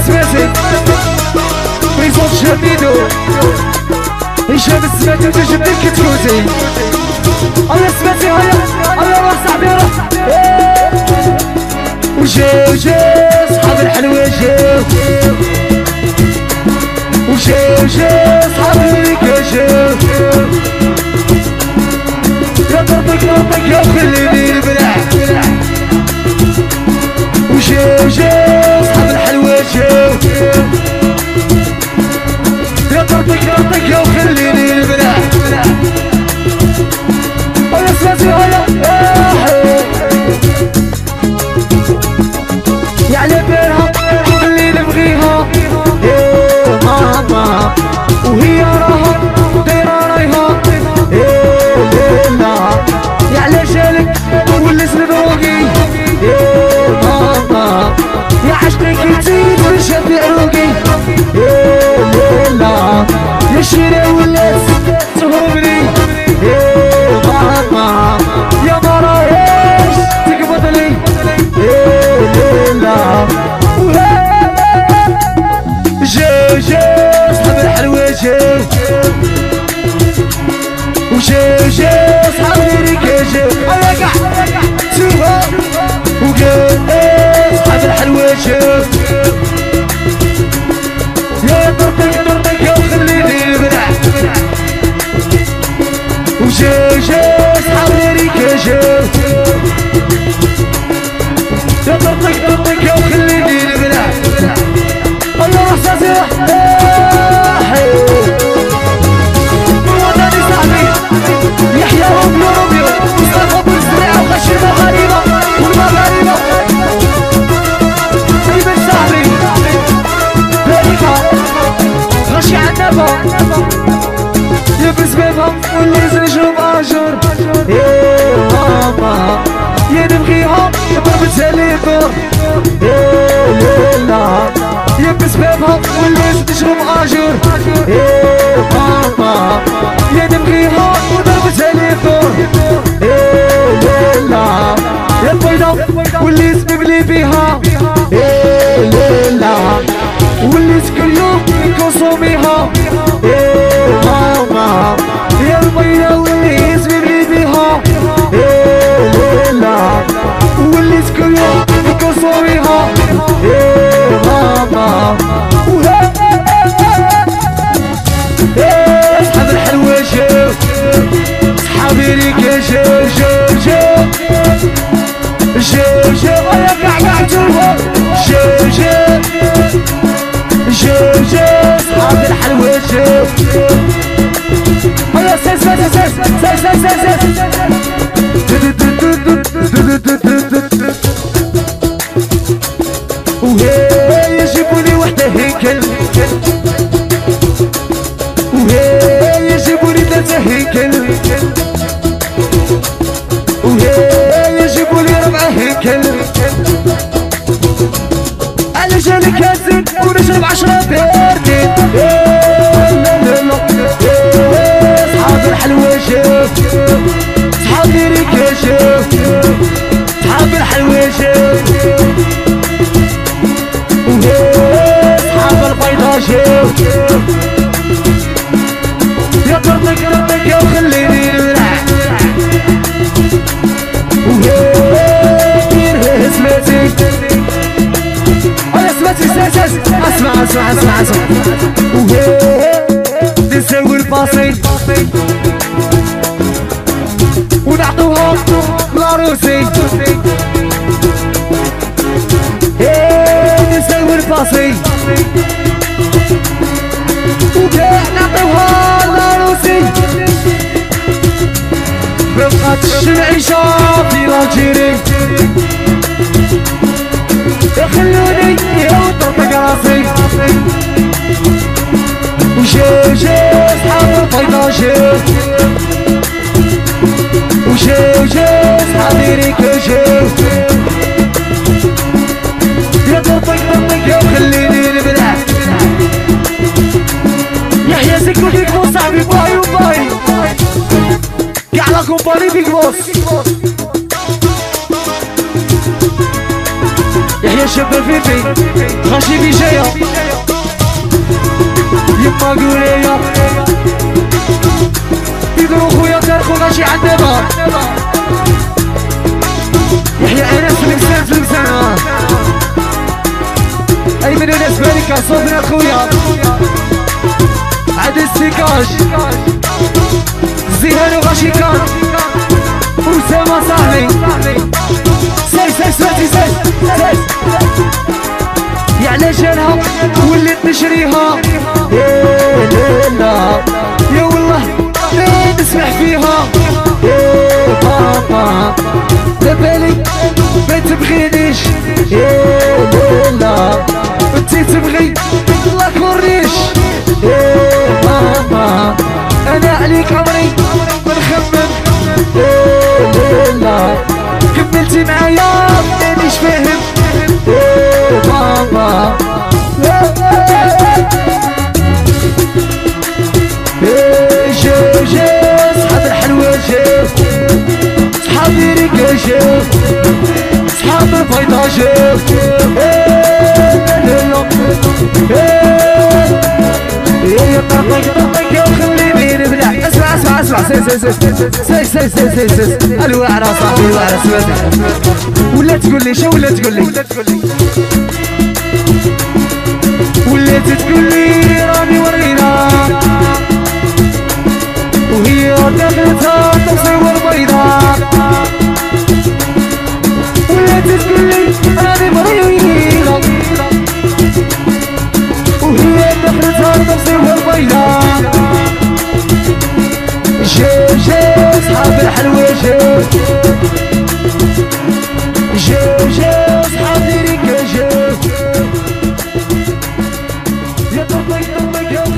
سماتي بريزون شاميدو هشام السماتي تجبد الكتكوتي الله سماتي هيا الله روح صاحبي روح وجاو جاو صحاب الحلوة جاو وجاو جاو صحاب الملكة جاو يا ضربك ضربك يا خليني نبلع وجاو جاو صحاب الحلوة جاو يا ضربك ضربك يا خليني نبلع يا سماتي هيا يا على بالها اللي نبغيها يا ماما وهي راها دايره رايها يا لا يا على جالك ولس البروقي يا ماما يا عشقك تزيد وشد عروقي يا لا يا شيرة ولات تهربني يا ماما يا مرايش تقبضني لا جاو جاو صحاب الحلوة جاو وجاو جاو صحاب الريكة جاو هيا قاع سوها وقال صحاب الحلوة جاو يا ضربك ضربك يا وخليني نبلع وجاو جاو صحاب الريكة جاو يا ضربك ضربك يا وخليني نبلع الله روح صازيح وطني صاحبي يحيى روميو روميو مصطفى بوزريعة وخشيمة غريبة والمغاربة ايمن صاحبي ذلك غشي عنبة يلبس بيبها واللي يزنجهم اجر يا ماما يا نبغيها ضربتها لي دور يا لا يلبس بابها واللي تشرب اجر يا ماما يا نبغيها وضربتها لي دور يا لا يا البيضة واللي تبلي بيها يا لا واللي كل يوم يكونسوميها يا ماما يا البيضة واللي تبلي بيها يا لا واللي كل يوم يكونسوميها يا ماما صحاب الحلوة جاو صحابي ريكا جاو جاو جاو جاو جاو يا قاع قاع جاو جاو جاو جاو جاو صحاب الحلوة جاو هيا سيس سيس سيس سيس سيس سيس وهي يجيبولي وحدة هيكل وهي يجيبولي ثلاثة هيكل وهي يجيبولي ربعة هيكل على جالك هازين ونشرب 10 باردين لا لا لا صحاب الحلوة جاو صحابي ريكا جاو صحاب الحلوة جاو صحاب البيضة جاو يا ضربك ضربك يا وخليني نبلع وهي سماتي سماتي اسمع اسمع اسمع اسمع وهي تساوي الباصي ونعطوها لاروسي نساوي الباصي وكاع نعطوها لاروسي مبقاتش نعيشها في الجيري يخلوني يا وطرطق راسي وجاو جاو صحاب البيضة جاو وجاو جاو صحابي ريكا جاو يا طرطق طرطق يا وخليني نبلع يحيى سكو بيك بوس صاحبي باي وباي كاع لا كومباني بيك بوس يحيى شاب الفيفي غاشي في جاية يما قولي يدرو خويا تارخو غاشي عندنا يحيى انس في المكسان في المكسان ايمن انس باركة صوتنا خويا عاد السيكاج زيهان وغاشي كان أسامة صاحبي سيس يا علشانها وليت نشريها يا لا يا والله لا نسمح فيها يا بابا دبالي ما تبغينيش يا لا انتي تبغي الله كورنيش يا بابا انا عليك عمري ما نخمم يا لا كملتي معايا مانيش فاهم يا بابا جا صحاب الحلوة جا صحابي ريكا جا صحاب البيضا جا يا طاقك وخليني نبلع اسمع سيس الوعرة صاحبي الوعرة سمعتك ولا تقول لي شو ولا تقول لي ولا تقول لي راني ورينا وهي دخلتها تصور بيضاء ولا تقول لي راني مريضة وهي دخلتها تصور بيضاء جا صحاب الحلوة جا صحابي ريكا جا يا طبق